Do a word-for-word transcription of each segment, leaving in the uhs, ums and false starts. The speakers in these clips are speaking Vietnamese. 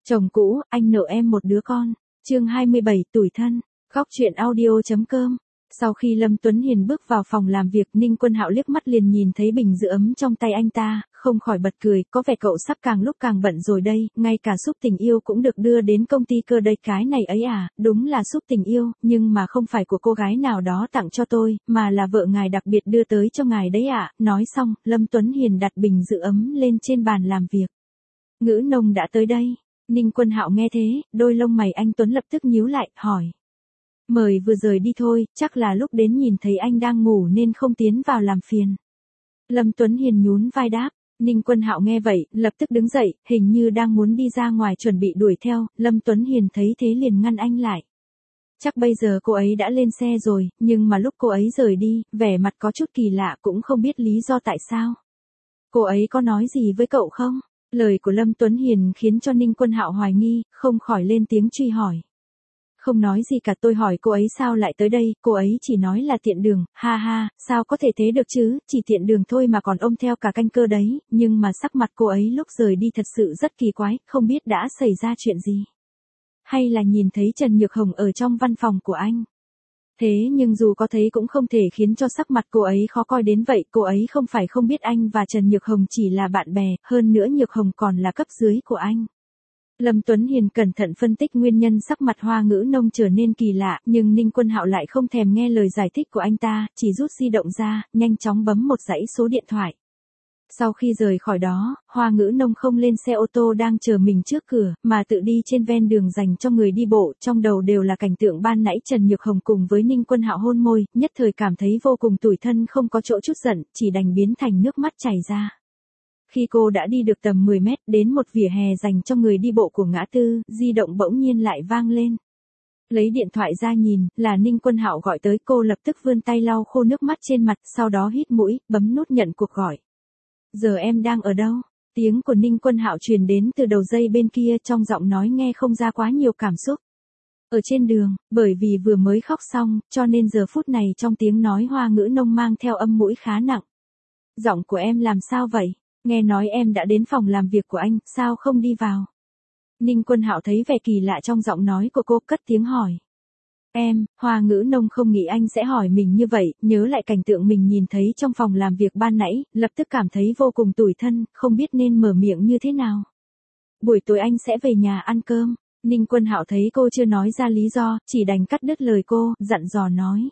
Chồng cũ, anh nợ em một đứa con. Chương hai mươi bảy, tủi thân. Khóc chuyện audio.com. Sau khi Lâm Tuấn Hiền bước vào phòng làm việc, Ninh Quân Hạo liếc mắt liền nhìn thấy bình giữ ấm trong tay anh ta, không khỏi bật cười, có vẻ cậu sắp càng lúc càng bận rồi đây, ngay cả súp tình yêu cũng được đưa đến công ty cơ đây. Cái này ấy à, đúng là súp tình yêu, nhưng mà không phải của cô gái nào đó tặng cho tôi, mà là vợ ngài đặc biệt đưa tới cho ngài đấy ạ. À. Nói xong, Lâm Tuấn Hiền đặt bình giữ ấm lên trên bàn làm việc. Ngữ Nông đã tới đây. Ninh Quân Hạo nghe thế, đôi lông mày anh Tuấn lập tức nhíu lại, hỏi. Mời vừa rời đi thôi, chắc là lúc đến nhìn thấy anh đang ngủ nên không tiến vào làm phiền. Lâm Tuấn Hiền nhún vai đáp. Ninh Quân Hạo nghe vậy, lập tức đứng dậy, hình như đang muốn đi ra ngoài chuẩn bị đuổi theo, Lâm Tuấn Hiền thấy thế liền ngăn anh lại. Chắc bây giờ cô ấy đã lên xe rồi, nhưng mà lúc cô ấy rời đi, vẻ mặt có chút kỳ lạ, cũng không biết lý do tại sao. Cô ấy có nói gì với cậu không? Lời của Lâm Tuấn Hiền khiến cho Ninh Quân Hạo hoài nghi, không khỏi lên tiếng truy hỏi. Không nói gì cả, tôi hỏi cô ấy sao lại tới đây, cô ấy chỉ nói là tiện đường, ha ha, sao có thể thế được chứ, chỉ tiện đường thôi mà còn ôm theo cả canh cơ đấy, nhưng mà sắc mặt cô ấy lúc rời đi thật sự rất kỳ quái, không biết đã xảy ra chuyện gì. Hay là nhìn thấy Trần Nhược Hồng ở trong văn phòng của anh. Thế nhưng dù có thấy cũng không thể khiến cho sắc mặt cô ấy khó coi đến vậy, cô ấy không phải không biết anh và Trần Nhược Hồng chỉ là bạn bè, hơn nữa Nhược Hồng còn là cấp dưới của anh. Lâm Tuấn Hiền cẩn thận phân tích nguyên nhân sắc mặt Hoa Ngữ Nông trở nên kỳ lạ, nhưng Ninh Quân Hạo lại không thèm nghe lời giải thích của anh ta, chỉ rút di động ra, nhanh chóng bấm một dãy số điện thoại. Sau khi rời khỏi đó, Hoa Ngữ Nông không lên xe ô tô đang chờ mình trước cửa, mà tự đi trên ven đường dành cho người đi bộ, trong đầu đều là cảnh tượng ban nãy Trần Nhược Hồng cùng với Ninh Quân Hạo hôn môi, nhất thời cảm thấy vô cùng tủi thân, không có chỗ chút giận, chỉ đành biến thành nước mắt chảy ra. Khi cô đã đi được tầm mười mét đến một vỉa hè dành cho người đi bộ của ngã tư, di động bỗng nhiên lại vang lên. Lấy điện thoại ra nhìn, là Ninh Quân Hạo gọi tới, cô lập tức vươn tay lau khô nước mắt trên mặt, sau đó hít mũi, bấm nút nhận cuộc gọi. Giờ em đang ở đâu? Tiếng của Ninh Quân Hạo truyền đến từ đầu dây bên kia, trong giọng nói nghe không ra quá nhiều cảm xúc. Ở trên đường, bởi vì vừa mới khóc xong, cho nên giờ phút này trong tiếng nói Hoa Ngữ Nông mang theo âm mũi khá nặng. Giọng của em làm sao vậy? Nghe nói em đã đến phòng làm việc của anh, sao không đi vào? Ninh Quân Hạo thấy vẻ kỳ lạ trong giọng nói của cô, cất tiếng hỏi. Em, Hoa Ngữ Nông không nghĩ anh sẽ hỏi mình như vậy, nhớ lại cảnh tượng mình nhìn thấy trong phòng làm việc ban nãy, lập tức cảm thấy vô cùng tủi thân, không biết nên mở miệng như thế nào. Buổi tối anh sẽ về nhà ăn cơm. Ninh Quân Hạo thấy cô chưa nói ra lý do, chỉ đành cắt đứt lời cô, dặn dò nói.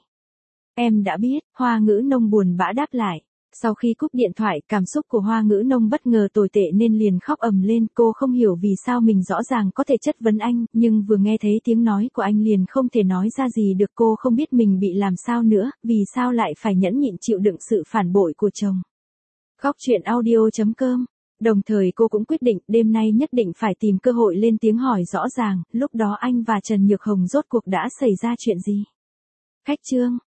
Em đã biết, Hoa Ngữ Nông buồn bã đáp lại. Sau khi cúp điện thoại, cảm xúc của Hoa Ngữ Nông bất ngờ tồi tệ nên liền khóc ầm lên, cô không hiểu vì sao mình rõ ràng có thể chất vấn anh, nhưng vừa nghe thấy tiếng nói của anh liền không thể nói ra gì được, cô không biết mình bị làm sao nữa, vì sao lại phải nhẫn nhịn chịu đựng sự phản bội của chồng. Khóc chuyện audio.com. Đồng thời cô cũng quyết định đêm nay nhất định phải tìm cơ hội lên tiếng hỏi rõ ràng, lúc đó anh và Trần Nhược Hồng rốt cuộc đã xảy ra chuyện gì. Khách chương.